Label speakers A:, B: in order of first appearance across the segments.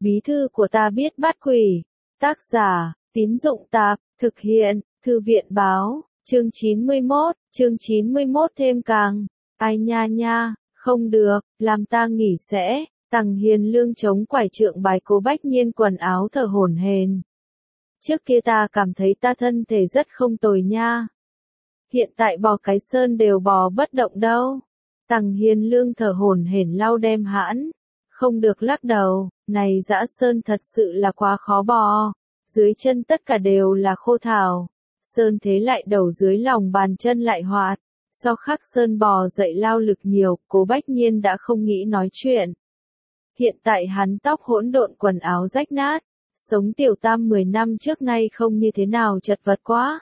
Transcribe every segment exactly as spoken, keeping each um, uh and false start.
A: Bí thư của ta biết bắt quỷ. Tác giả, Tín Dụng Tạp, thực hiện, Thư viện Báo, chương chín mươi mốt, chương chín mươi mốt thêm càng. Ai nha nha, không được, làm ta nghỉ sẽ. Tằng Hiền Lương chống quải trượng bài Cố Bách Nhiên quần áo thở hổn hển. Trước kia ta cảm thấy ta thân thể rất không tồi nha. Hiện tại bò cái sơn đều bò bất động đâu. Tằng Hiền Lương thở hổn hển lau đem hãn. Không được lắc đầu, này dã sơn thật sự là quá khó bò. Dưới chân tất cả đều là khô thảo. Sơn thế lại đầu dưới lòng bàn chân lại hoạt. So khắc sơn bò dậy lao lực nhiều, Cố Bách Nhiên đã không nghĩ nói chuyện. Hiện tại hắn tóc hỗn độn quần áo rách nát. Sống tiểu tam mười năm trước nay không như thế nào chật vật quá.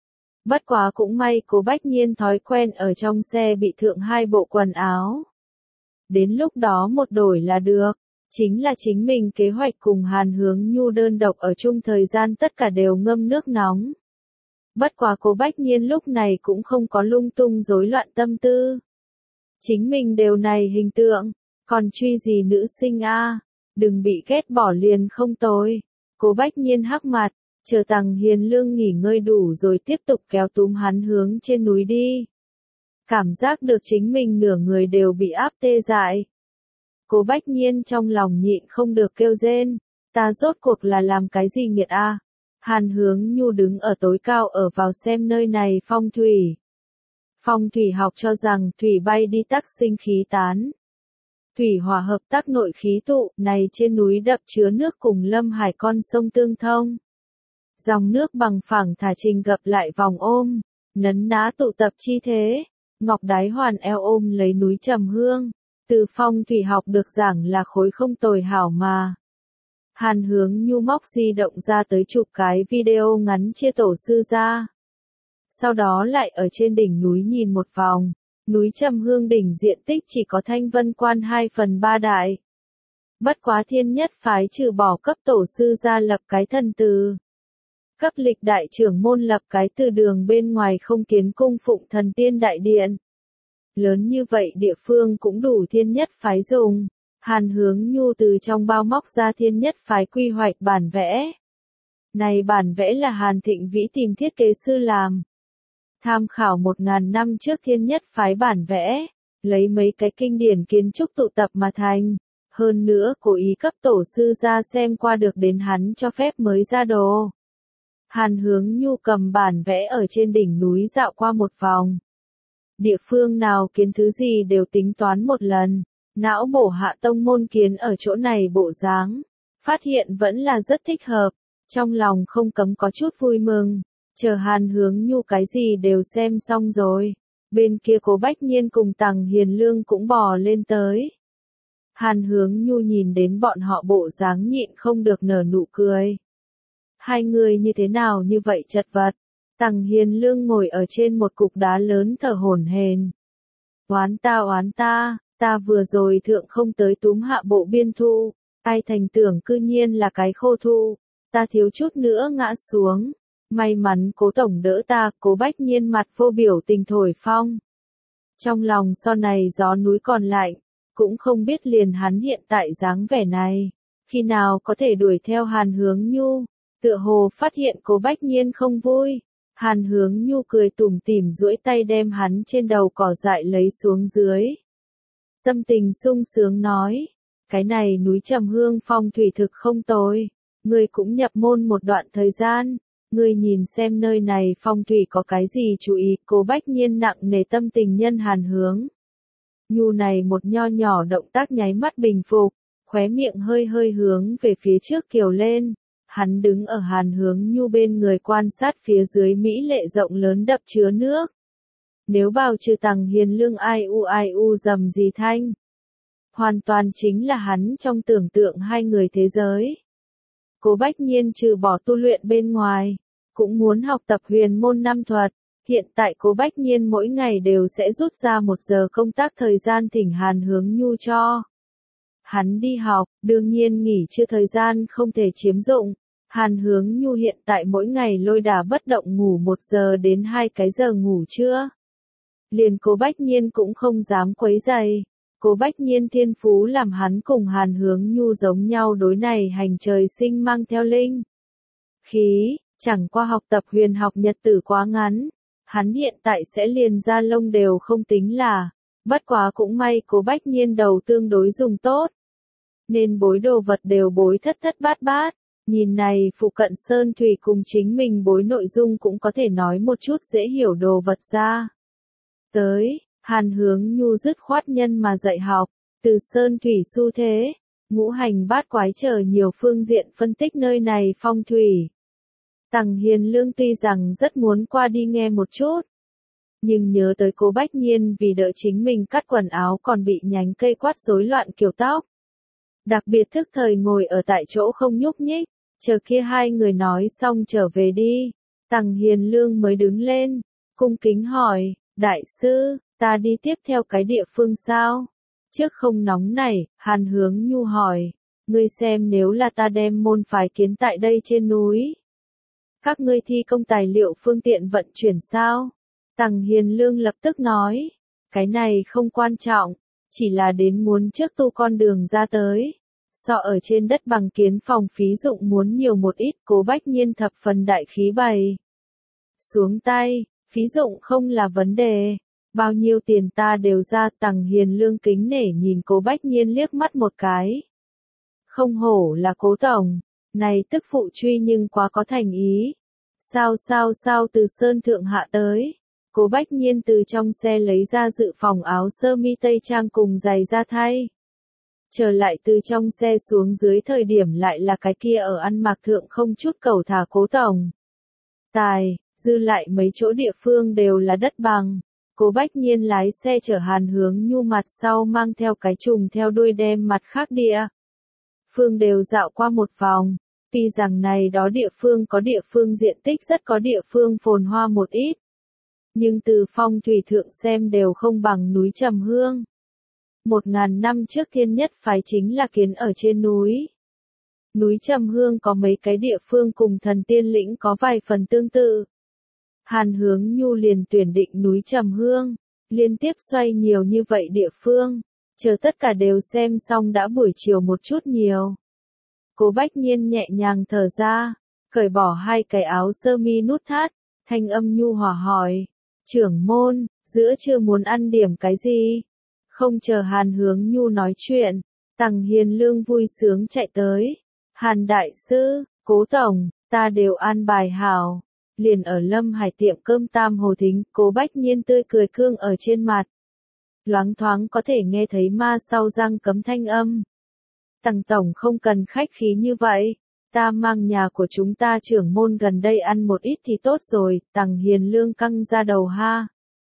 A: Bất quá cũng may Cố Bách Nhiên thói quen ở trong xe bị thượng hai bộ quần áo. Đến lúc đó một đổi là được. Chính là chính mình kế hoạch cùng Hàn Hướng Nhu đơn độc ở chung thời gian tất cả đều ngâm nước nóng. Bất quá Cố Bách Nhiên lúc này cũng không có lung tung rối loạn tâm tư. Chính mình đều này hình tượng, còn truy gì nữ sinh a, đừng bị ghét bỏ liền không tồi. Cố Bách Nhiên hắc mặt, chờ Tằng Hiền Lương nghỉ ngơi đủ rồi tiếp tục kéo túm hắn hướng trên núi đi. Cảm giác được chính mình nửa người đều bị áp tê dại. Cố Bách Nhiên trong lòng nhịn không được kêu rên, ta rốt cuộc là làm cái gì nghiệt a? Hàn Hướng Nhu đứng ở tối cao ở vào xem nơi này phong thủy. Phong thủy học cho rằng thủy bay đi tắc sinh khí tán. Thủy hòa hợp tác nội khí tụ, này trên núi đập chứa nước cùng lâm hải con sông tương thông. Dòng nước bằng phẳng thả trình gập lại vòng ôm, nấn ná tụ tập chi thế. Ngọc đái hoàn eo ôm lấy núi Trầm Hương. Từ phong thủy học được giảng là khối không tồi hảo mà. Hàn Hướng Nhu móc di động ra tới chụp cái video ngắn chia tổ sư ra. Sau đó lại ở trên đỉnh núi nhìn một vòng. Núi Trầm Hương đỉnh diện tích chỉ có Thanh Vân Quan hai phần ba đại. Bất quá Thiên Nhất phái trừ bỏ cấp tổ sư ra lập cái thần từ. Cấp lịch đại trưởng môn lập cái từ đường bên ngoài không kiến cung phụng thần tiên đại điện. Lớn như vậy địa phương cũng đủ Thiên Nhất phái dùng. Hàn Hướng Nhu từ trong bao móc ra Thiên Nhất phái quy hoạch bản vẽ. Này bản vẽ là Hàn Thịnh Vĩ tìm thiết kế sư làm. Tham khảo một ngàn năm trước Thiên Nhất phái bản vẽ, lấy mấy cái kinh điển kiến trúc tụ tập mà thành. Hơn nữa cố ý cấp tổ sư ra xem qua được đến hắn cho phép mới ra đồ. Hàn Hướng Nhu cầm bản vẽ ở trên đỉnh núi dạo qua một vòng. Địa phương nào kiến thứ gì đều tính toán một lần. Não bổ hạ tông môn kiến ở chỗ này bộ dáng. Phát hiện vẫn là rất thích hợp. Trong lòng không cấm có chút vui mừng. Chờ Hàn Hướng Nhu cái gì đều xem xong rồi. Bên kia Cố Bách Nhiên cùng Tằng Hiền Lương cũng bò lên tới. Hàn Hướng Nhu nhìn đến bọn họ bộ dáng nhịn không được nở nụ cười. Hai người như thế nào như vậy chật vật. Tằng Hiền Lương ngồi ở trên một cục đá lớn thở hổn hển. Oán ta oán ta, ta vừa rồi thượng không tới túm hạ bộ biên thu. Ai thành tưởng cư nhiên là cái khô thu. Ta thiếu chút nữa ngã xuống. May mắn Cố tổng đỡ ta, Cố Bách Nhiên mặt vô biểu tình thổi phong. Trong lòng so này gió núi còn lạnh, cũng không biết liền hắn hiện tại dáng vẻ này, khi nào có thể đuổi theo Hàn Hướng Nhu, tựa hồ phát hiện Cố Bách Nhiên không vui. Hàn Hướng Nhu cười tủm tỉm duỗi tay đem hắn trên đầu cỏ dại lấy xuống dưới. Tâm tình sung sướng nói, cái này núi Trầm Hương phong thủy thực không tồi, ngươi cũng nhập môn một đoạn thời gian. Ngươi nhìn xem nơi này phong thủy có cái gì chú ý. Cố Bách Nhiên nặng nề tâm tình nhân Hàn Hướng Nhu này một nho nhỏ động tác nháy mắt bình phục, khóe miệng hơi hơi hướng về phía trước kiều lên. Hắn đứng ở Hàn Hướng Nhu bên người quan sát phía dưới mỹ lệ rộng lớn đập chứa nước. Nếu bào trừ Tằng Hiền Lương ai u ai u dầm gì thanh, hoàn toàn chính là hắn trong tưởng tượng hai người thế giới. Cố Bách Nhiên trừ bỏ tu luyện bên ngoài, cũng muốn học tập huyền môn năm thuật. Hiện tại Cố Bách Nhiên mỗi ngày đều sẽ rút ra một giờ công tác thời gian thỉnh Hàn Hướng Nhu cho hắn đi học, đương nhiên nghỉ trưa thời gian không thể chiếm dụng. Hàn Hướng Nhu hiện tại mỗi ngày lôi đả bất động ngủ một giờ đến hai cái giờ ngủ trưa. Liền Cố Bách Nhiên cũng không dám quấy giày. Cố Bách Nhiên thiên phú làm hắn cùng Hàn Hướng Nhu giống nhau, đối này hành trời sinh mang theo linh khí, chẳng qua học tập huyền học nhật tử quá ngắn, hắn hiện tại sẽ liền da lông đều không tính là, bất quá cũng may Cố Bách Nhiên đầu tương đối dùng tốt, nên bối đồ vật đều bối thất thất bát bát, nhìn này phụ cận sơn thủy cùng chính mình bối nội dung cũng có thể nói một chút dễ hiểu đồ vật ra. Tới, Hàn Hướng Nhu dứt khoát nhân mà dạy học, từ sơn thủy xu thế, ngũ hành bát quái chờ nhiều phương diện phân tích nơi này phong thủy. Tằng Hiền Lương tuy rằng rất muốn qua đi nghe một chút, nhưng nhớ tới Cố Bách Nhiên vì đợi chính mình cắt quần áo còn bị nhánh cây quát rối loạn kiểu tóc. Đặc biệt thức thời ngồi ở tại chỗ không nhúc nhích, chờ kia hai người nói xong trở về đi. Tằng Hiền Lương mới đứng lên, cung kính hỏi, đại sư, ta đi tiếp theo cái địa phương sao? Trước không nóng này, Hàn Hướng Nhu hỏi, ngươi xem nếu là ta đem môn phái kiến tại đây trên núi. Các ngươi thi công tài liệu phương tiện vận chuyển sao? Tằng Hiền Lương lập tức nói, cái này không quan trọng, chỉ là đến muốn trước tu con đường ra tới. So ở trên đất bằng kiến phòng phí dụng muốn nhiều một ít. Cố Bách Nhiên thập phần đại khí bày xuống tay, phí dụng không là vấn đề, bao nhiêu tiền ta đều ra. Tằng Hiền Lương kính nể nhìn Cố Bách Nhiên liếc mắt một cái. Không hổ là Cố tổng, này tức phụ truy nhưng quá có thành ý. Sao sao sao từ sơn thượng hạ tới. Cố Bách Nhiên từ trong xe lấy ra dự phòng áo sơ mi tây trang cùng giày da thay. Trở lại từ trong xe xuống dưới thời điểm lại là cái kia ở ăn mặc thượng không chút cầu thả Cố tổng. Tài, dư lại mấy chỗ địa phương đều là đất bằng. Cố Bách Nhiên lái xe chở Hàn Hướng Nhu mặt sau mang theo cái trùng theo đuôi đem mặt khác địa phương đều dạo qua một vòng. Tuy rằng này đó địa phương có địa phương diện tích rất có địa phương phồn hoa một ít. Nhưng từ phong thủy thượng xem đều không bằng núi Trầm Hương. Một ngàn năm trước thiên nhất phái chính là kiến ở trên núi. Núi Trầm Hương có mấy cái địa phương cùng thần tiên lĩnh có vài phần tương tự. Hàn Hướng Nhu liền tuyển định núi Trầm Hương, liên tiếp xoay nhiều như vậy địa phương, chờ tất cả đều xem xong đã buổi chiều một chút nhiều. Cố Bách Nhiên nhẹ nhàng thở ra, cởi bỏ hai cái áo sơ mi nút thắt, thanh âm nhu hòa hỏi, trưởng môn, giữa trưa muốn ăn điểm cái gì? Không chờ Hàn Hướng Nhu nói chuyện, Tằng Hiền Lương vui sướng chạy tới. Hàn đại sư, Cố tổng, ta đều an bài hảo. Liền ở Lâm Hải tiệm cơm Tam Hồ Thính, Cố Bách Nhiên tươi cười cương ở trên mặt. Loáng thoáng có thể nghe thấy ma sau răng cấm thanh âm. Tằng tổng không cần khách khí như vậy, ta mang nhà của chúng ta trưởng môn gần đây ăn một ít thì tốt rồi. Tằng Hiền Lương căng ra đầu ha.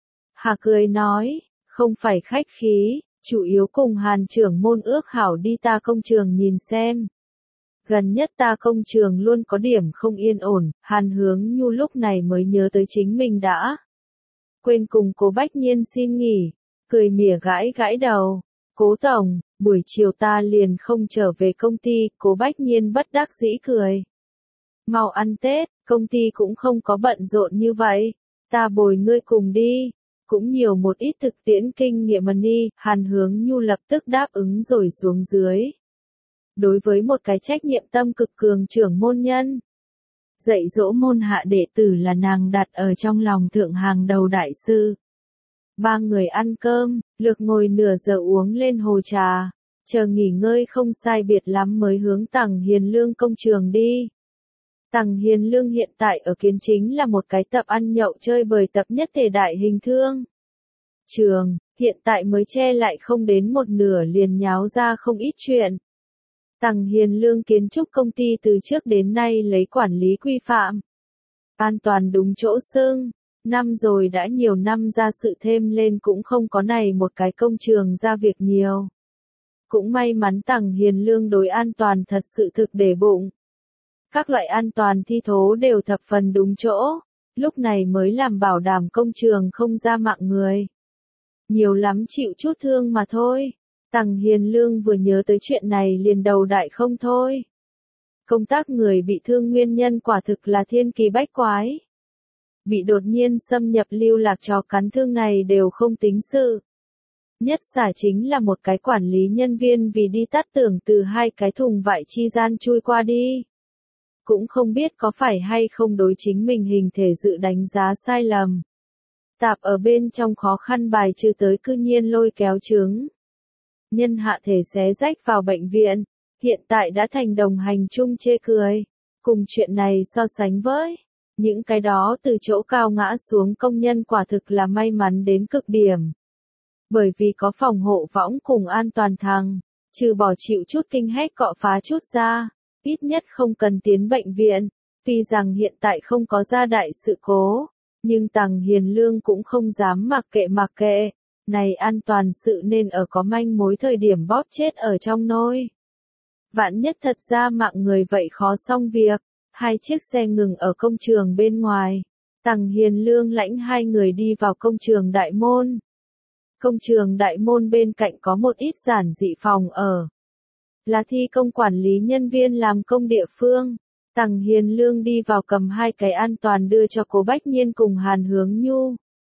A: Hà cười nói, không phải khách khí, chủ yếu cùng Hàn trưởng môn ước hảo đi ta công trường nhìn xem. Gần nhất ta công trường luôn có điểm không yên ổn. Hàn Hướng Nhu lúc này mới nhớ tới chính mình đã quên cùng Cố Bách Nhiên xin nghỉ, cười mỉa gãi gãi đầu. Cố tổng, buổi chiều ta liền không trở về công ty. Cố Bách Nhiên bất đắc dĩ cười. Mau ăn Tết, công ty cũng không có bận rộn như vậy, ta bồi ngươi cùng đi, cũng nhiều một ít thực tiễn kinh nghiệm mà đi. Hàn Hướng Nhu lập tức đáp ứng rồi xuống dưới. Đối với một cái trách nhiệm tâm cực cường trưởng môn nhân, dạy dỗ môn hạ đệ tử là nàng đặt ở trong lòng thượng hàng đầu đại sư. Ba người ăn cơm, lược ngồi nửa giờ uống lên hồ trà, chờ nghỉ ngơi không sai biệt lắm mới hướng Tằng Hiền Lương công trường đi. Tằng Hiền Lương hiện tại ở Kiến chính là một cái tập ăn nhậu chơi bời tập nhất thể đại hình thương trường, hiện tại mới che lại không đến một nửa liền nháo ra không ít chuyện. Tằng Hiền Lương kiến trúc công ty từ trước đến nay lấy quản lý quy phạm, an toàn đúng chỗ xưng, năm rồi đã nhiều năm ra sự thêm lên cũng không có này một cái công trường ra việc nhiều. Cũng may mắn Tằng Hiền Lương đối an toàn thật sự thực để bụng. Các loại an toàn thi thố đều thập phần đúng chỗ, lúc này mới làm bảo đảm công trường không ra mạng người. Nhiều lắm chịu chút thương mà thôi. Tằng Hiền Lương vừa nhớ tới chuyện này liền đầu đại không thôi. Công tác người bị thương nguyên nhân quả thực là thiên kỳ bách quái. Bị đột nhiên xâm nhập lưu lạc chó cắn thương này đều không tính sự. Nhất xả chính là một cái quản lý nhân viên vì đi tắt tưởng từ hai cái thùng vải chi gian chui qua đi. Cũng không biết có phải hay không đối chính mình hình thể dự đánh giá sai lầm. Tạp ở bên trong khó khăn bài trừ tới cư nhiên lôi kéo trứng. Nhân hạ thể xé rách vào bệnh viện, hiện tại đã thành đồng hành chung chê cười. Cùng chuyện này so sánh với, những cái đó từ chỗ cao ngã xuống công nhân quả thực là may mắn đến cực điểm. Bởi vì có phòng hộ võng cùng an toàn thằng, trừ bỏ chịu chút kinh hách cọ phá chút ra, ít nhất không cần tiến bệnh viện. Tuy rằng hiện tại không có ra đại sự cố, nhưng Tằng Hiền Lương cũng không dám mặc kệ mặc kệ. Này an toàn sự nên ở có manh mối thời điểm bóp chết ở trong nôi. Vạn nhất thật ra mạng người vậy khó xong việc. Hai chiếc xe ngừng ở công trường bên ngoài. Tằng Hiền Lương lãnh hai người đi vào công trường đại môn. Công trường đại môn bên cạnh có một ít giản dị phòng ở. Là thi công quản lý nhân viên làm công địa phương. Tằng Hiền Lương đi vào cầm hai cái an toàn đưa cho Cố Bách Nhiên cùng Hàn Hướng Nhu.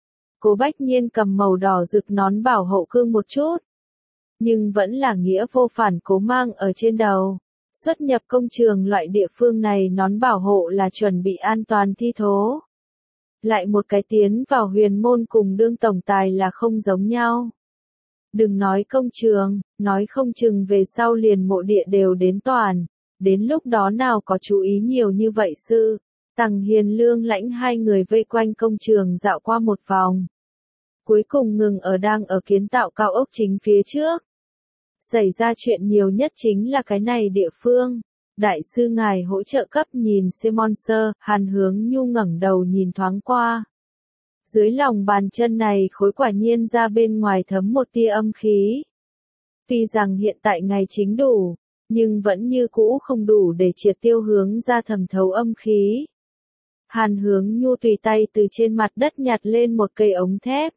A: Cố Bách Nhiên cầm màu đỏ rực nón bảo hộ cương một chút. Nhưng vẫn là nghĩa vô phản cố mang ở trên đầu. Xuất nhập công trường loại địa phương này nón bảo hộ là chuẩn bị an toàn thi thố. Lại một cái tiến vào huyền môn cùng đương tổng tài là không giống nhau. Đừng nói công trường, nói không chừng về sau liền mộ địa đều đến toàn. Đến lúc đó nào có chú ý nhiều như vậy sự. Tằng Hiền Lương lãnh hai người vây quanh công trường dạo qua một vòng. Cuối cùng ngừng ở đang ở kiến tạo cao ốc chính phía trước. Xảy ra chuyện nhiều nhất chính là cái này địa phương. Đại sư ngài hỗ trợ cấp nhìn Simon Sơ, Hàn Hướng Nhu ngẩng đầu nhìn thoáng qua. Dưới lòng bàn chân này khối quả nhiên ra bên ngoài thấm một tia âm khí. Tuy rằng hiện tại ngày chính đủ, nhưng vẫn như cũ không đủ để triệt tiêu hướng ra thẩm thấu âm khí. Hàn Hướng Nhu tùy tay từ trên mặt đất nhặt lên một cây ống thép.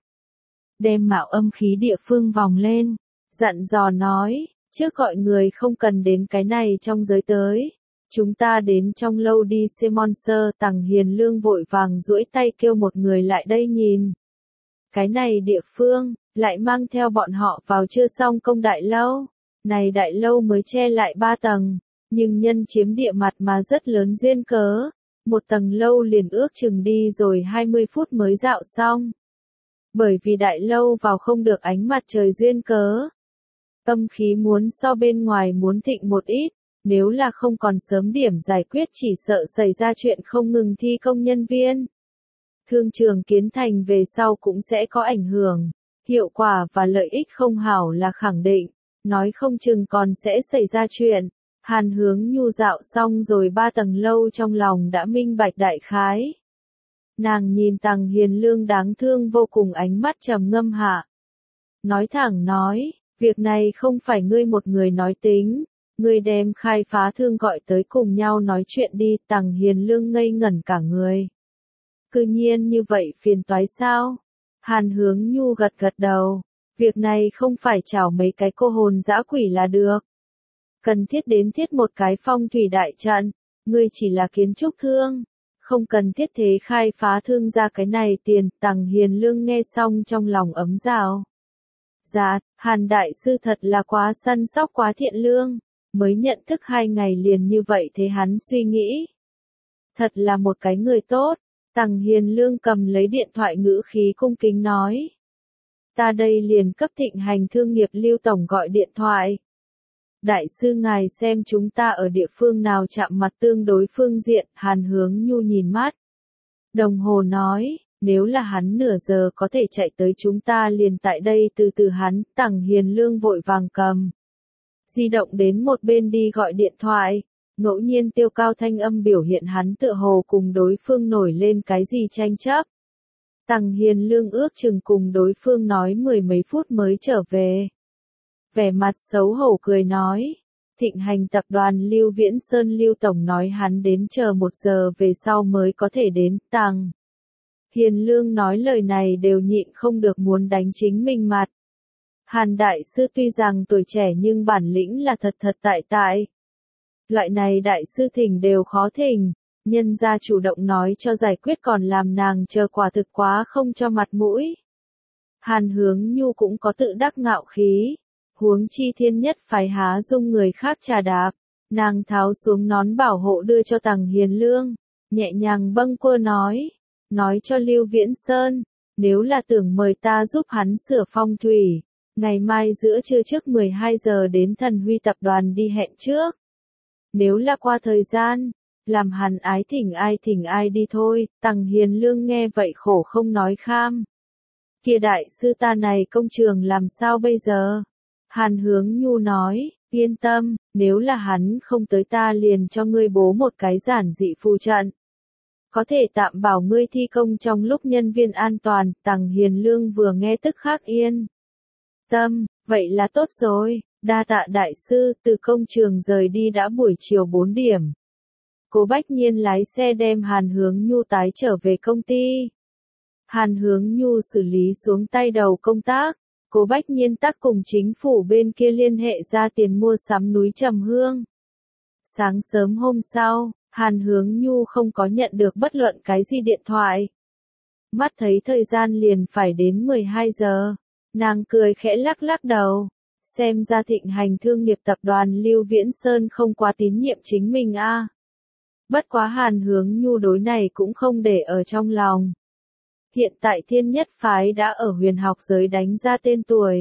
A: Đem mạo âm khí địa phương vòng lên, dặn dò nói, trước gọi người không cần đến cái này trong giới tới. Chúng ta đến trong lâu đi Simon Sơ. Tằng Hiền Lương vội vàng duỗi tay kêu một người lại đây nhìn. Cái này địa phương, lại mang theo bọn họ vào chưa xong công đại lâu. Này đại lâu mới che lại ba tầng, nhưng nhân chiếm địa mặt mà rất lớn duyên cớ. Một tầng lâu liền ước chừng đi rồi hai mươi phút mới dạo xong. Bởi vì đại lâu vào không được ánh mặt trời duyên cớ. Âm khí muốn so bên ngoài muốn thịnh một ít, nếu là không còn sớm điểm giải quyết chỉ sợ xảy ra chuyện không ngừng thi công nhân viên. Thương trường kiến thành về sau cũng sẽ có ảnh hưởng, hiệu quả và lợi ích không hảo là khẳng định, nói không chừng còn sẽ xảy ra chuyện. Hàn Hướng Nhu dạo xong rồi ba tầng lâu trong lòng đã minh bạch đại khái. Nàng nhìn Tằng Hiền Lương đáng thương vô cùng ánh mắt trầm ngâm hạ. Nói thẳng nói, việc này không phải ngươi một người nói tính, ngươi đem khai phá thương gọi tới cùng nhau nói chuyện đi. Tằng Hiền Lương ngây ngẩn cả người. Cư nhiên như vậy phiền toái sao? Hàn Hướng Nhu gật gật đầu, việc này không phải chảo mấy cái cô hồn dã quỷ là được. Cần thiết đến thiết một cái phong thủy đại trận, ngươi chỉ là kiến trúc thương, không cần thiết thế khai phá thương ra cái này tiền. Tằng Hiền Lương nghe xong trong lòng ấm dào. Dạ, Hàn đại sư thật là quá săn sóc quá thiện lương, mới nhận thức hai ngày liền như vậy thế hắn suy nghĩ. Thật là một cái người tốt. Tằng Hiền Lương cầm lấy điện thoại ngữ khí cung kính nói. Ta đây liền cấp Thịnh Hành Thương nghiệp Lưu Tổng gọi điện thoại. Đại sư ngài xem chúng ta ở địa phương nào chạm mặt tương đối phương diện. Hàn Hướng Nhu nhìn mắt đồng hồ nói, nếu là hắn nửa giờ có thể chạy tới chúng ta liền tại đây từ từ hắn. Tằng Hiền Lương vội vàng cầm di động đến một bên đi gọi điện thoại. Ngẫu nhiên tiêu cao thanh âm biểu hiện hắn tựa hồ cùng đối phương nổi lên cái gì tranh chấp. Tằng Hiền Lương ước chừng cùng đối phương nói mười mấy phút mới trở về. Vẻ mặt xấu hổ cười nói, Thịnh Hành tập đoàn Lưu Viễn Sơn Lưu Tổng nói hắn đến chờ một giờ về sau mới có thể đến. Tằng Hiền Lương nói lời này đều nhịn không được muốn đánh chính mình mặt. Hàn đại sư tuy rằng tuổi trẻ nhưng bản lĩnh là thật thật tại tại. Loại này đại sư thỉnh đều khó thỉnh, nhân gia chủ động nói cho giải quyết còn làm nàng chờ quả thực quá không cho mặt mũi. Hàn Hướng Nhu cũng có tự đắc ngạo khí. Huống chi thiên nhất phái há dung người khác trà đạp. Nàng tháo xuống nón bảo hộ đưa cho Tằng Hiền Lương. Nhẹ nhàng bâng quơ nói. Nói cho Lưu Viễn Sơn. Nếu là tưởng mời ta giúp hắn sửa phong thủy. Ngày mai giữa trưa trước mười hai giờ đến Thần Huy tập đoàn đi hẹn trước. Nếu là qua thời gian. Làm hắn ái thỉnh ai thỉnh ai đi thôi. Tằng Hiền Lương nghe vậy khổ không nói kham. Kia đại sư ta này công trường làm sao bây giờ? Hàn Hướng Nhu nói, yên tâm, nếu là hắn không tới ta liền cho ngươi bố một cái giản dị phù trận. Có thể tạm bảo ngươi thi công trong lúc nhân viên an toàn. Tằng Hiền Lương vừa nghe tức khắc yên tâm, vậy là tốt rồi, đa tạ đại sư. Từ công trường rời đi đã buổi chiều bốn điểm. Cố Bách Nhiên lái xe đem Hàn Hướng Nhu tái trở về công ty. Hàn Hướng Nhu xử lý xuống tay đầu công tác. Cố Bách Nhiên tác cùng chính phủ bên kia liên hệ ra tiền mua sắm núi Trầm Hương. Sáng sớm hôm sau, Hàn Hướng Nhu không có nhận được bất luận cái gì điện thoại. Mắt thấy thời gian liền phải đến mười hai giờ. Nàng cười khẽ lắc lắc đầu. Xem ra thịnh hành thương nghiệp tập đoàn Lưu Viễn Sơn không quá tín nhiệm chính mình a. À. Bất quá Hàn Hướng Nhu đối này cũng không để ở trong lòng. Hiện tại thiên nhất phái đã ở huyền học giới đánh ra tên tuổi.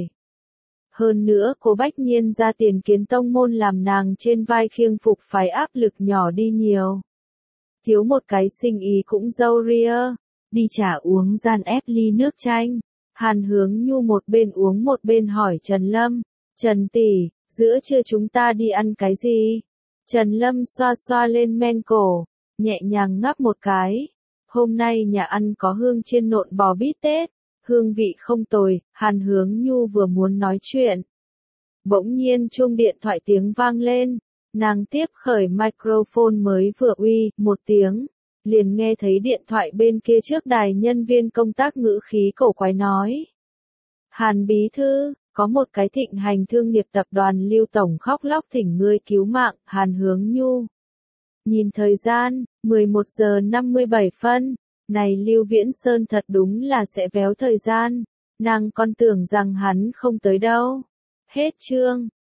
A: Hơn nữa Cố Bách Nhiên ra tiền kiến tông môn làm nàng trên vai khiêng phục phái áp lực nhỏ đi nhiều. Thiếu một cái sinh ý cũng dâu ria. Đi trà uống gian ép ly nước chanh. Hàn Hướng Nhu một bên uống một bên hỏi Trần Lâm. Trần tỷ, giữa trưa chúng ta đi ăn cái gì? Trần Lâm xoa xoa lên men cổ. Nhẹ nhàng ngắp một cái. Hôm nay nhà ăn có hương chiên nộn bò bít tết, hương vị không tồi. Hàn Hướng Nhu vừa muốn nói chuyện. Bỗng nhiên chuông điện thoại tiếng vang lên, nàng tiếp khởi microphone mới vừa uy, một tiếng, liền nghe thấy điện thoại bên kia trước đài nhân viên công tác ngữ khí cổ quái nói. Hàn bí thư, có một cái thịnh hành thương nghiệp tập đoàn Lưu Tổng khóc lóc thỉnh ngươi cứu mạng. Hàn Hướng Nhu nhìn thời gian, mười một giờ năm mươi bảy phân, này Lưu Viễn Sơn thật đúng là sẽ véo thời gian, nàng còn tưởng rằng hắn không tới đâu. Hết chương.